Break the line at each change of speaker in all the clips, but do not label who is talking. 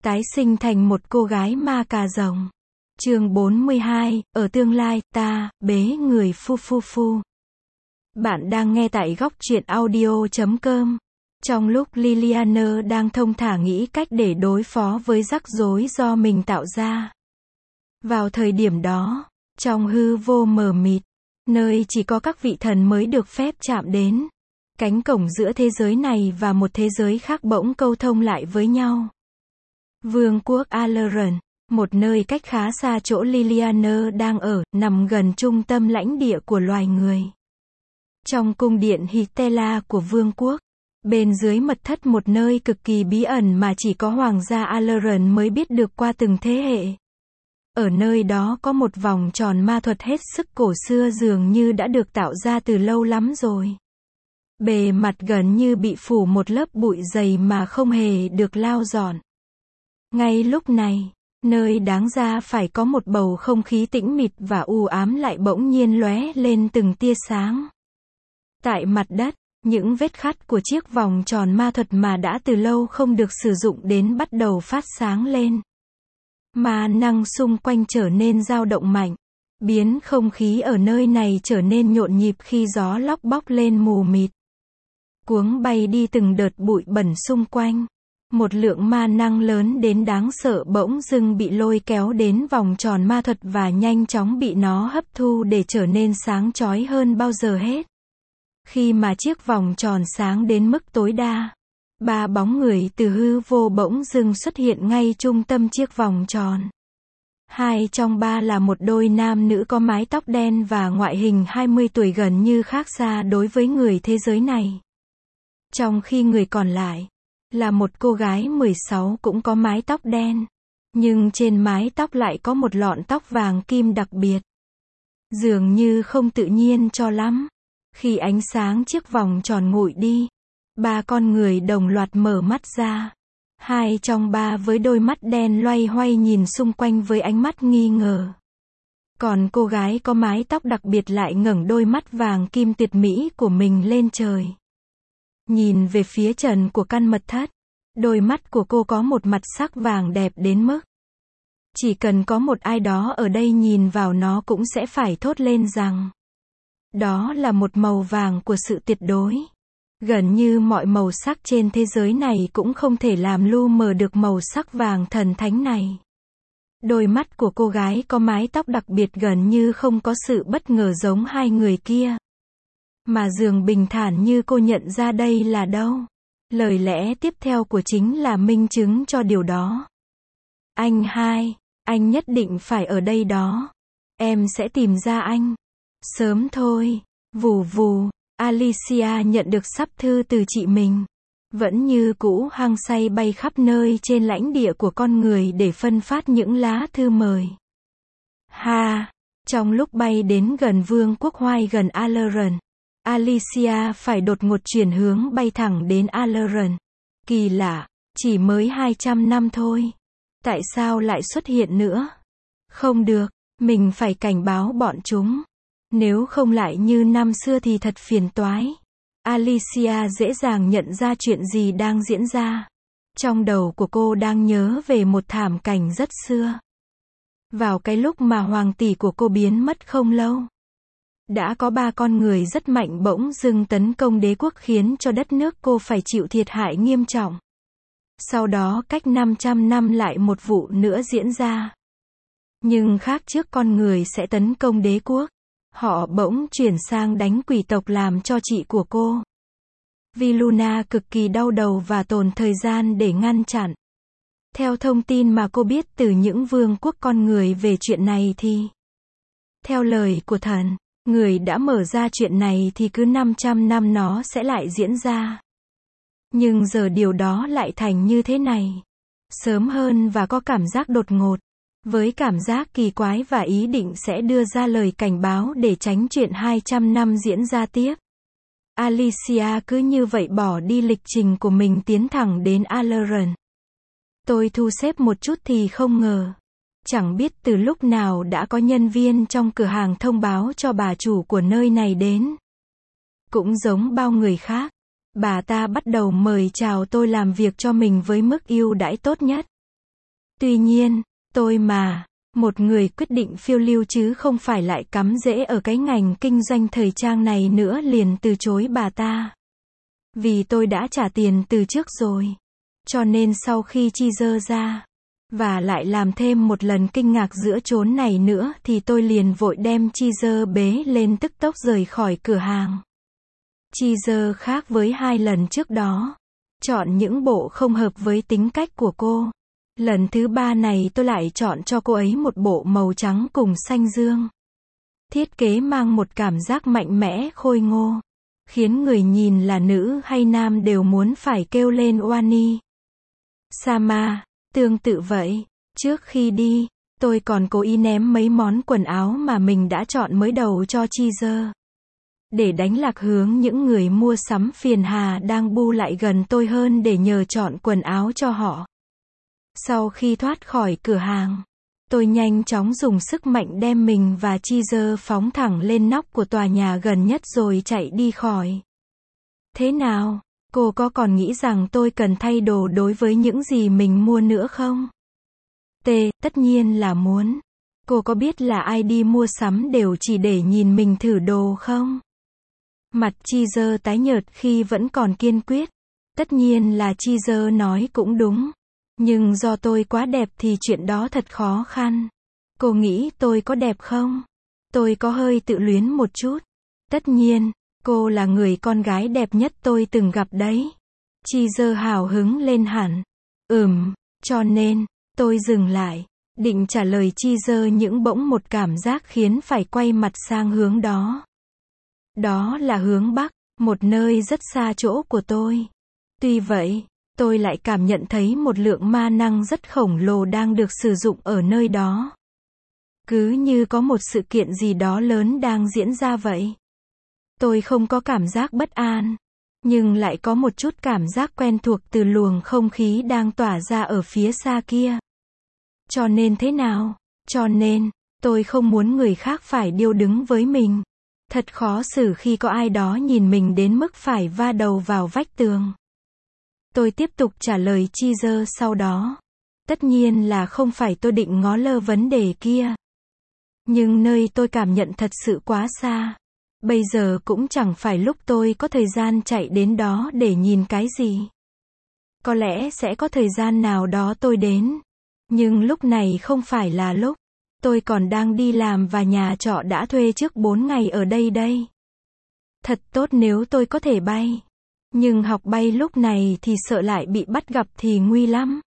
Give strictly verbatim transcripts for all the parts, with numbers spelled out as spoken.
Tái sinh thành một cô gái ma cà rồng. Chương bốn mươi hai, ở tương lai, ta, bế người phu phu phu. Bạn đang nghe tại góc truyện audio chấm com. Trong lúc Liliana đang thông thả nghĩ cách để đối phó với rắc rối do mình tạo ra. Vào thời điểm đó, trong hư vô mờ mịt, nơi chỉ có các vị thần mới được phép chạm đến, cánh cổng giữa thế giới này và một thế giới khác bỗng câu thông lại với nhau. Vương quốc Alaran, một nơi cách khá xa chỗ Liliana đang ở, nằm gần trung tâm lãnh địa của loài người. Trong cung điện Hitela của vương quốc, bên dưới mật thất một nơi cực kỳ bí ẩn mà chỉ có hoàng gia Alaran mới biết được qua từng thế hệ. Ở nơi đó có một vòng tròn ma thuật hết sức cổ xưa dường như đã được tạo ra từ lâu lắm rồi. Bề mặt gần như bị phủ một lớp bụi dày mà không hề được lau dọn. Ngay lúc này, nơi đáng ra phải có một bầu không khí tĩnh mịch và u ám lại bỗng nhiên lóe lên từng tia sáng. Tại mặt đất, những vết khắc của chiếc vòng tròn ma thuật mà đã từ lâu không được sử dụng đến bắt đầu phát sáng lên. Ma năng xung quanh trở nên dao động mạnh, biến không khí ở nơi này trở nên nhộn nhịp khi gió lóc bóc lên mù mịt. Cuống bay đi từng đợt bụi bẩn xung quanh. Một lượng ma năng lớn đến đáng sợ bỗng dưng bị lôi kéo đến vòng tròn ma thuật và nhanh chóng bị nó hấp thu để trở nên sáng chói hơn bao giờ hết. Khi mà chiếc vòng tròn sáng đến mức tối đa, ba bóng người từ hư vô bỗng dưng xuất hiện ngay trung tâm chiếc vòng tròn. Hai trong ba là một đôi nam nữ có mái tóc đen và ngoại hình hai mươi tuổi gần như khác xa đối với người thế giới này. Trong khi người còn lại là một cô gái mười sáu cũng có mái tóc đen, nhưng trên mái tóc lại có một lọn tóc vàng kim đặc biệt. Dường như không tự nhiên cho lắm. Khi ánh sáng chiếc vòng tròn nguội đi, ba con người đồng loạt mở mắt ra. Hai trong ba với đôi mắt đen loay hoay nhìn xung quanh với ánh mắt nghi ngờ. Còn cô gái có mái tóc đặc biệt lại ngẩng đôi mắt vàng kim tuyệt mỹ của mình lên trời. Nhìn về phía trần của căn mật thất, đôi mắt của cô có một mặt sắc vàng đẹp đến mức chỉ cần có một ai đó ở đây nhìn vào nó cũng sẽ phải thốt lên rằng đó là một màu vàng của sự tuyệt đối. Gần như mọi màu sắc trên thế giới này cũng không thể làm lu mờ được màu sắc vàng thần thánh này. Đôi mắt của cô gái có mái tóc đặc biệt gần như không có sự bất ngờ giống hai người kia. Mà dường bình thản như cô nhận ra đây là đâu. Lời lẽ tiếp theo của chính là minh chứng cho điều đó. Anh hai, anh nhất định phải ở đây đó. Em sẽ tìm ra anh. Sớm thôi. Vù vù. Alicia nhận được sắp thư từ chị mình. Vẫn như cũ hăng say bay khắp nơi trên lãnh địa của con người để phân phát những lá thư mời. Ha! Trong lúc bay đến gần vương quốc hoai gần Alaran, Alicia phải đột ngột chuyển hướng bay thẳng đến Alaran. Kỳ lạ, chỉ mới hai trăm năm thôi. Tại sao lại xuất hiện nữa? Không được, mình phải cảnh báo bọn chúng. Nếu không lại như năm xưa thì thật phiền toái. Alicia dễ dàng nhận ra chuyện gì đang diễn ra. Trong đầu của cô đang nhớ về một thảm cảnh rất xưa. Vào cái lúc mà hoàng tỷ của cô biến mất không lâu, đã có ba con người rất mạnh bỗng dưng tấn công đế quốc khiến cho đất nước cô phải chịu thiệt hại nghiêm trọng. Sau đó cách năm trăm năm lại một vụ nữa diễn ra. Nhưng khác trước con người sẽ tấn công đế quốc, họ bỗng chuyển sang đánh quỷ tộc làm cho chị của cô. Viluna cực kỳ đau đầu và tốn thời gian để ngăn chặn. Theo thông tin mà cô biết từ những vương quốc con người về chuyện này thì, theo lời của thần, người đã mở ra chuyện này thì cứ năm trăm năm nó sẽ lại diễn ra. Nhưng giờ điều đó lại thành như thế này. Sớm hơn và có cảm giác đột ngột. Với cảm giác kỳ quái và ý định sẽ đưa ra lời cảnh báo để tránh chuyện hai trăm năm diễn ra tiếp. Alicia cứ như vậy bỏ đi lịch trình của mình tiến thẳng đến Alaran. Tôi thu xếp một chút thì không ngờ. Chẳng biết từ lúc nào đã có nhân viên trong cửa hàng thông báo cho bà chủ của nơi này đến. Cũng giống bao người khác, bà ta bắt đầu mời chào tôi làm việc cho mình với mức ưu đãi tốt nhất. Tuy nhiên, tôi mà, một người quyết định phiêu lưu chứ không phải lại cắm rễ ở cái ngành kinh doanh thời trang này nữa liền từ chối bà ta. Vì tôi đã trả tiền từ trước rồi. Cho nên sau khi chi dơ ra, và lại làm thêm một lần kinh ngạc giữa chốn này nữa thì tôi liền vội đem chi dơ bế lên tức tốc rời khỏi cửa hàng. Chi dơ khác với hai lần trước đó. Chọn những bộ không hợp với tính cách của cô. Lần thứ ba này tôi lại chọn cho cô ấy một bộ màu trắng cùng xanh dương. Thiết kế mang một cảm giác mạnh mẽ khôi ngô. Khiến người nhìn là nữ hay nam đều muốn phải kêu lên Wani Sama. Tương tự vậy, trước khi đi, tôi còn cố ý ném mấy món quần áo mà mình đã chọn mới đầu cho Chi dơ. Để đánh lạc hướng những người mua sắm phiền hà đang bu lại gần tôi hơn để nhờ chọn quần áo cho họ. Sau khi thoát khỏi cửa hàng, tôi nhanh chóng dùng sức mạnh đem mình và Chi dơ phóng thẳng lên nóc của tòa nhà gần nhất rồi chạy đi khỏi. Thế nào, cô có còn nghĩ rằng tôi cần thay đồ đối với những gì mình mua nữa không? T, tất nhiên là muốn. Cô có biết là ai đi mua sắm đều chỉ để nhìn mình thử đồ không? Mặt Chi dơ tái nhợt khi vẫn còn kiên quyết. Tất nhiên là Chi dơ nói cũng đúng. Nhưng do tôi quá đẹp thì chuyện đó thật khó khăn. Cô nghĩ tôi có đẹp không? Tôi có hơi tự luyến một chút. Tất nhiên, cô là người con gái đẹp nhất tôi từng gặp đấy. Chi dơ hào hứng lên hẳn. Ừm, cho nên, tôi dừng lại. Định trả lời Chi dơ những bỗng một cảm giác khiến phải quay mặt sang hướng đó. Đó là hướng Bắc, một nơi rất xa chỗ của tôi. Tuy vậy, tôi lại cảm nhận thấy một lượng ma năng rất khổng lồ đang được sử dụng ở nơi đó. Cứ như có một sự kiện gì đó lớn đang diễn ra vậy. Tôi không có cảm giác bất an, nhưng lại có một chút cảm giác quen thuộc từ luồng không khí đang tỏa ra ở phía xa kia. Cho nên thế nào? Cho nên, tôi không muốn người khác phải điêu đứng với mình. Thật khó xử khi có ai đó nhìn mình đến mức phải va đầu vào vách tường. Tôi tiếp tục trả lời Chi dơ sau đó. Tất nhiên là không phải tôi định ngó lơ vấn đề kia. Nhưng nơi tôi cảm nhận thật sự quá xa. Bây giờ cũng chẳng phải lúc tôi có thời gian chạy đến đó để nhìn cái gì. Có lẽ sẽ có thời gian nào đó tôi đến. Nhưng lúc này không phải là lúc. Tôi còn đang đi làm và nhà trọ đã thuê trước bốn ngày ở đây đây. Thật tốt nếu tôi có thể bay. Nhưng học bay lúc này thì sợ lại bị bắt gặp thì nguy lắm.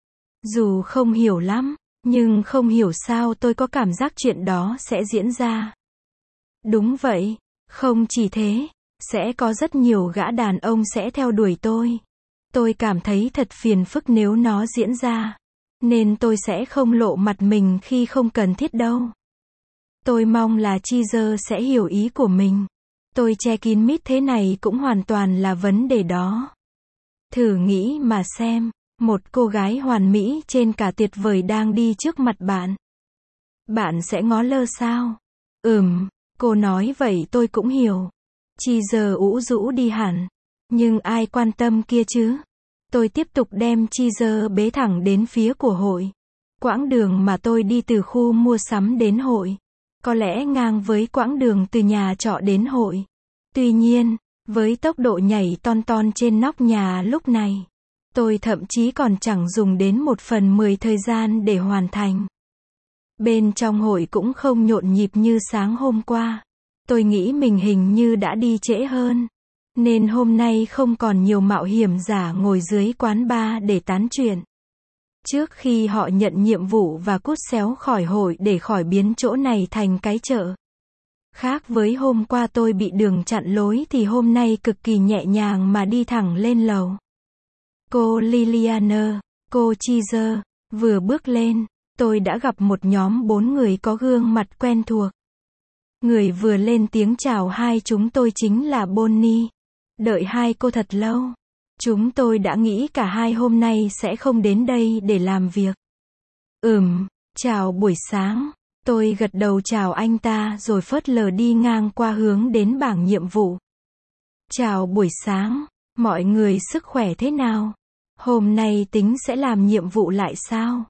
Dù không hiểu lắm, nhưng không hiểu sao tôi có cảm giác chuyện đó sẽ diễn ra. Đúng vậy, không chỉ thế, sẽ có rất nhiều gã đàn ông sẽ theo đuổi tôi. Tôi cảm thấy thật phiền phức nếu nó diễn ra. Nên tôi sẽ không lộ mặt mình khi không cần thiết đâu. Tôi mong là Chi dơ sẽ hiểu ý của mình. Tôi che kín mít thế này cũng hoàn toàn là vấn đề đó. Thử nghĩ mà xem, một cô gái hoàn mỹ trên cả tuyệt vời đang đi trước mặt bạn. Bạn sẽ ngó lơ sao? Ừm, cô nói vậy tôi cũng hiểu. Chi dơ ủ rũ đi hẳn. Nhưng ai quan tâm kia chứ? Tôi tiếp tục đem Chi dơ bế thẳng đến phía của hội. Quãng đường mà tôi đi từ khu mua sắm đến hội. Có lẽ ngang với quãng đường từ nhà trọ đến hội. Tuy nhiên, với tốc độ nhảy ton ton trên nóc nhà lúc này, tôi thậm chí còn chẳng dùng đến một phần mười thời gian để hoàn thành. Bên trong hội cũng không nhộn nhịp như sáng hôm qua. Tôi nghĩ mình hình như đã đi trễ hơn. Nên hôm nay không còn nhiều mạo hiểm giả ngồi dưới quán bar để tán chuyện. Trước khi họ nhận nhiệm vụ và cút xéo khỏi hội để khỏi biến chỗ này thành cái chợ. Khác với hôm qua tôi bị đường chặn lối thì hôm nay cực kỳ nhẹ nhàng mà đi thẳng lên lầu. Cô Liliana, cô Chi dơ, vừa bước lên, tôi đã gặp một nhóm bốn người có gương mặt quen thuộc. Người vừa lên tiếng chào hai chúng tôi chính là Bonnie. Đợi hai cô thật lâu. Chúng tôi đã nghĩ cả hai hôm nay sẽ không đến đây để làm việc. Ừm, chào buổi sáng. Tôi gật đầu chào anh ta rồi phớt lờ đi ngang qua hướng đến bảng nhiệm vụ. Chào buổi sáng, mọi người sức khỏe thế nào? Hôm nay tính sẽ làm nhiệm vụ lại sao?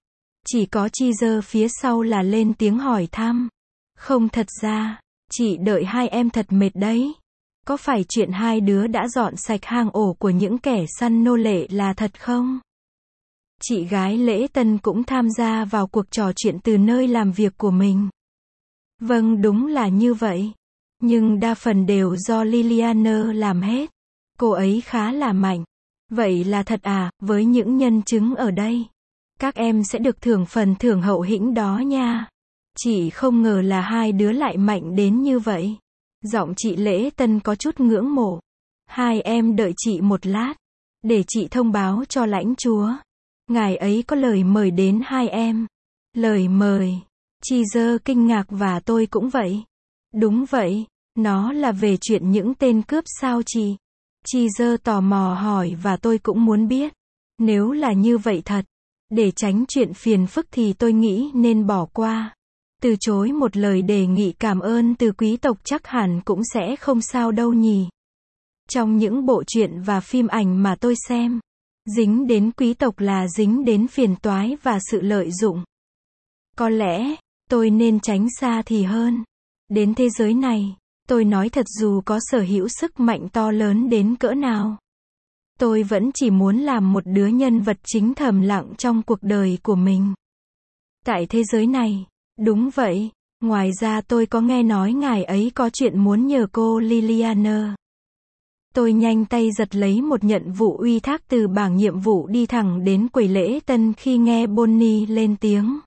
Chỉ có Cheezer phía sau là lên tiếng hỏi thăm. Không, thật ra, chị đợi hai em thật mệt đấy. Có phải chuyện hai đứa đã dọn sạch hang ổ của những kẻ săn nô lệ là thật không? Chị gái lễ tân cũng tham gia vào cuộc trò chuyện từ nơi làm việc của mình. Vâng, đúng là như vậy. Nhưng đa phần đều do Liliana làm hết. Cô ấy khá là mạnh. Vậy là thật à, với những nhân chứng ở đây. Các em sẽ được thưởng phần thưởng hậu hĩnh đó nha. Chị không ngờ là hai đứa lại mạnh đến như vậy. Giọng chị lễ tân có chút ngưỡng mộ. Hai em đợi chị một lát. Để chị thông báo cho lãnh chúa. Ngài ấy có lời mời đến hai em. Lời mời. Cheezer kinh ngạc và tôi cũng vậy. Đúng vậy. Nó là về chuyện những tên cướp sao chị? Cheezer tò mò hỏi và tôi cũng muốn biết. Nếu là như vậy thật. Để tránh chuyện phiền phức thì tôi nghĩ nên bỏ qua. Từ chối một lời đề nghị cảm ơn từ quý tộc chắc hẳn cũng sẽ không sao đâu nhỉ. Trong những bộ truyện và phim ảnh mà tôi xem, dính đến quý tộc là dính đến phiền toái và sự lợi dụng. Có lẽ, tôi nên tránh xa thì hơn. Đến thế giới này, tôi nói thật dù có sở hữu sức mạnh to lớn đến cỡ nào. Tôi vẫn chỉ muốn làm một đứa nhân vật chính thầm lặng trong cuộc đời của mình. Tại thế giới này, đúng vậy, ngoài ra tôi có nghe nói ngài ấy có chuyện muốn nhờ cô Liliana. Tôi nhanh tay giật lấy một nhận vụ uy thác từ bảng nhiệm vụ đi thẳng đến quầy lễ tân khi nghe Bonnie lên tiếng.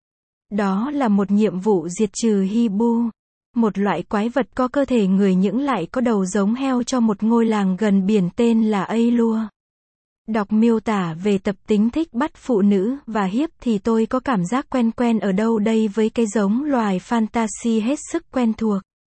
Đó là một nhiệm vụ diệt trừ Hibu, một loại quái vật có cơ thể người những lại có đầu giống heo cho một ngôi làng gần biển tên là Ailua. Đọc miêu tả về tập tính thích bắt phụ nữ và hiếp thì tôi có cảm giác quen quen ở đâu đây với cái giống loài fantasy hết sức quen thuộc.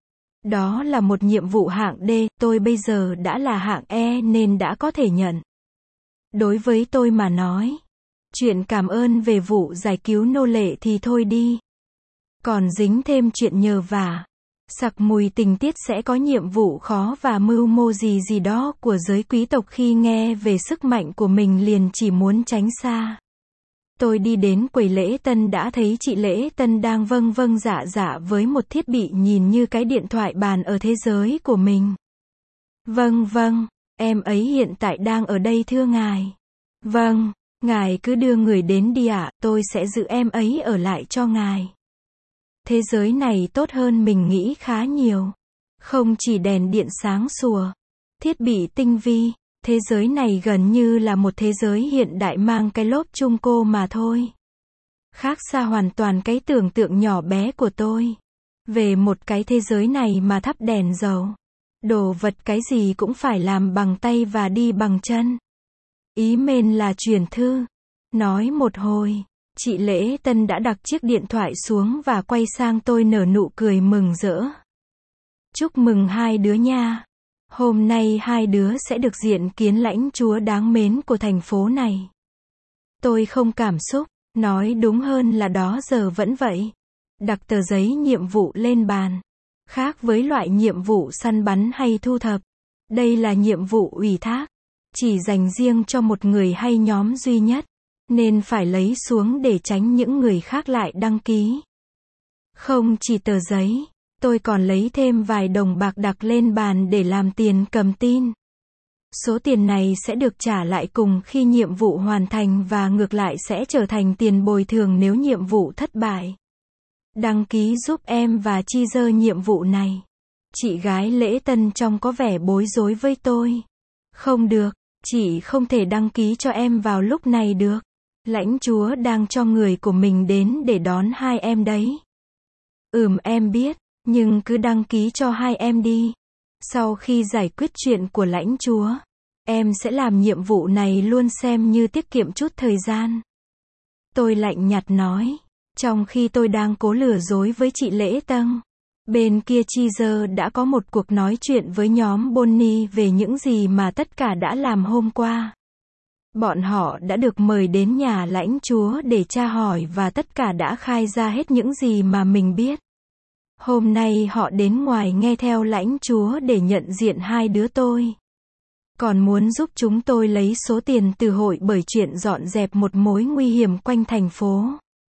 Đó là một nhiệm vụ hạng D, tôi bây giờ đã là hạng E nên đã có thể nhận. Đối với tôi mà nói, chuyện cảm ơn về vụ giải cứu nô lệ thì thôi đi. Còn dính thêm chuyện nhờ vả, sặc mùi tình tiết sẽ có nhiệm vụ khó và mưu mô gì gì đó của giới quý tộc khi nghe về sức mạnh của mình liền chỉ muốn tránh xa. Tôi đi đến quầy lễ tân đã thấy chị lễ tân đang vâng vâng dạ dạ với một thiết bị nhìn như cái điện thoại bàn ở thế giới của mình. Vâng vâng, em ấy hiện tại đang ở đây thưa ngài. Vâng, ngài cứ đưa người đến đi ạ, tôi sẽ giữ em ấy ở lại cho ngài. Thế giới này tốt hơn mình nghĩ khá nhiều. Không chỉ đèn điện sáng sủa, thiết bị tinh vi, thế giới này gần như là một thế giới hiện đại mang cái lốp chung cô mà thôi. Khác xa hoàn toàn cái tưởng tượng nhỏ bé của tôi. Về một cái thế giới này mà thắp đèn dầu. Đồ vật cái gì cũng phải làm bằng tay và đi bằng chân. Ý mền là truyền thư. Nói một hồi, chị lễ tân đã đặt chiếc điện thoại xuống và quay sang tôi nở nụ cười mừng rỡ. Chúc mừng hai đứa nha. Hôm nay hai đứa sẽ được diện kiến lãnh chúa đáng mến của thành phố này. Tôi không cảm xúc, nói đúng hơn là đó giờ vẫn vậy. Đặt tờ giấy nhiệm vụ lên bàn. Khác với loại nhiệm vụ săn bắn hay thu thập. Đây là nhiệm vụ ủy thác. Chỉ dành riêng cho một người hay nhóm duy nhất. Nên phải lấy xuống để tránh những người khác lại đăng ký. Không chỉ tờ giấy. Tôi còn lấy thêm vài đồng bạc đặt lên bàn để làm tiền cầm tin. Số tiền này sẽ được trả lại cùng khi nhiệm vụ hoàn thành và ngược lại sẽ trở thành tiền bồi thường nếu nhiệm vụ thất bại. Đăng ký giúp em và Cheezer nhiệm vụ này. Chị gái lễ tân trông có vẻ bối rối với tôi. Không được, chị không thể đăng ký cho em vào lúc này được. Lãnh chúa đang cho người của mình đến để đón hai em đấy. Ừm, em biết. Nhưng cứ đăng ký cho hai em đi. Sau khi giải quyết chuyện của lãnh chúa, em sẽ làm nhiệm vụ này luôn xem như tiết kiệm chút thời gian. Tôi lạnh nhạt nói. Trong khi tôi đang cố lừa dối với chị lễ tân, bên kia Cheezer đã có một cuộc nói chuyện với nhóm Bonnie về những gì mà tất cả đã làm hôm qua. Bọn họ đã được mời đến nhà lãnh chúa để tra hỏi và tất cả đã khai ra hết những gì mà mình biết. Hôm nay họ đến ngoài nghe theo lãnh chúa để nhận diện hai đứa tôi. Còn muốn giúp chúng tôi lấy số tiền từ hội bởi chuyện dọn dẹp một mối nguy hiểm quanh thành phố.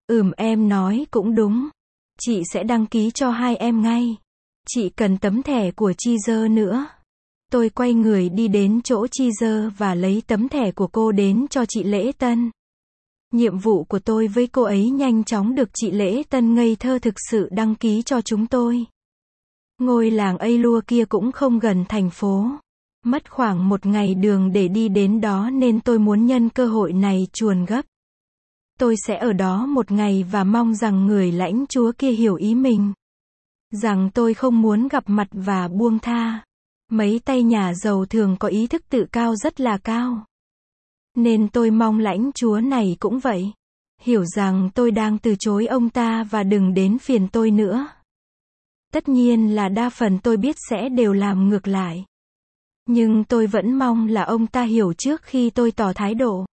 Ừm em nói cũng đúng. Chị sẽ đăng ký cho hai em ngay. Chị cần tấm thẻ của Cheezer nữa. Tôi quay người đi đến chỗ Cheezer và lấy tấm thẻ của cô đến cho chị Lễ Tân. Nhiệm vụ của tôi với cô ấy nhanh chóng được chị Lễ Tân ngây thơ thực sự đăng ký cho chúng tôi. Ngôi làng Ailua kia cũng không gần thành phố. Mất khoảng một ngày đường để đi đến đó nên tôi muốn nhân cơ hội này chuồn gấp. Tôi sẽ ở đó một ngày và mong rằng người lãnh chúa kia hiểu ý mình. Rằng tôi không muốn gặp mặt và buông tha. Mấy tay nhà giàu thường có ý thức tự cao rất là cao. Nên tôi mong lãnh chúa này cũng vậy. Hiểu rằng tôi đang từ chối ông ta và đừng đến phiền tôi nữa. Tất nhiên là đa phần tôi biết sẽ đều làm ngược lại. Nhưng tôi vẫn mong là ông ta hiểu trước khi tôi tỏ thái độ.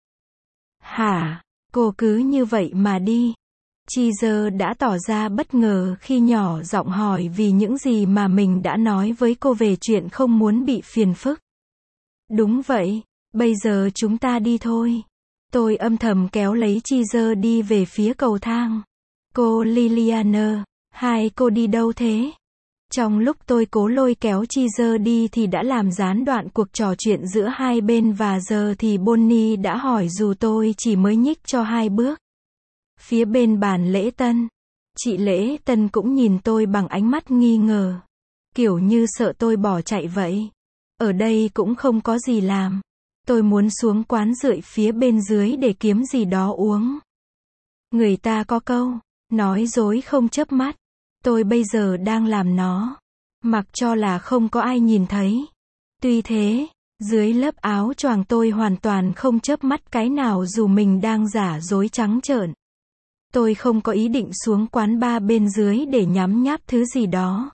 Hả? Cô cứ như vậy mà đi. Cheezer đã tỏ ra bất ngờ khi nhỏ giọng hỏi vì những gì mà mình đã nói với cô về chuyện không muốn bị phiền phức. Đúng vậy, bây giờ chúng ta đi thôi. Tôi âm thầm kéo lấy Cheezer đi về phía cầu thang. Cô Liliana, hai cô đi đâu thế? Trong lúc tôi cố lôi kéo Cheezer đi thì đã làm gián đoạn cuộc trò chuyện giữa hai bên và giờ thì Bonnie đã hỏi dù tôi chỉ mới nhích cho hai bước. Phía bên bàn lễ tân, chị Lễ Tân cũng nhìn tôi bằng ánh mắt nghi ngờ. Kiểu như sợ tôi bỏ chạy vậy. Ở đây cũng không có gì làm. Tôi muốn xuống quán rượu phía bên dưới để kiếm gì đó uống. Người ta có câu, nói dối không chớp mắt. Tôi bây giờ đang làm nó. Mặc cho là không có ai nhìn thấy. Tuy thế, dưới lớp áo choàng tôi hoàn toàn không chớp mắt cái nào dù mình đang giả dối trắng trợn. Tôi không có ý định xuống quán bar bên dưới để nhắm nháp thứ gì đó.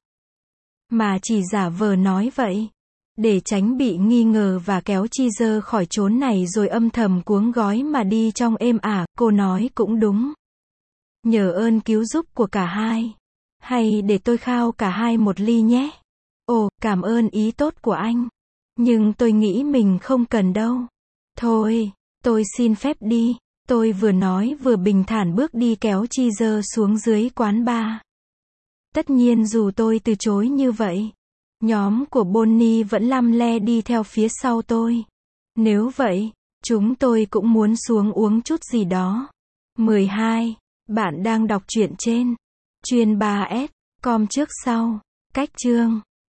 Mà chỉ giả vờ nói vậy. Để tránh bị nghi ngờ và kéo Cheezer khỏi chốn này rồi âm thầm cuống gói mà đi trong êm ả, cô nói cũng đúng. Nhờ ơn cứu giúp của cả hai. Hay để tôi khao cả hai một ly nhé. Ồ, cảm ơn ý tốt của anh. Nhưng tôi nghĩ mình không cần đâu. Thôi, tôi xin phép đi. Tôi vừa nói vừa bình thản bước đi kéo Cheezer xuống dưới quán bar. Tất nhiên dù tôi từ chối như vậy, nhóm của Bonnie vẫn lăm le đi theo phía sau tôi. Nếu vậy, chúng tôi cũng muốn xuống uống chút gì đó. mười hai. Bạn đang đọc truyện trên chuyên ba S com trước sau. Cách chương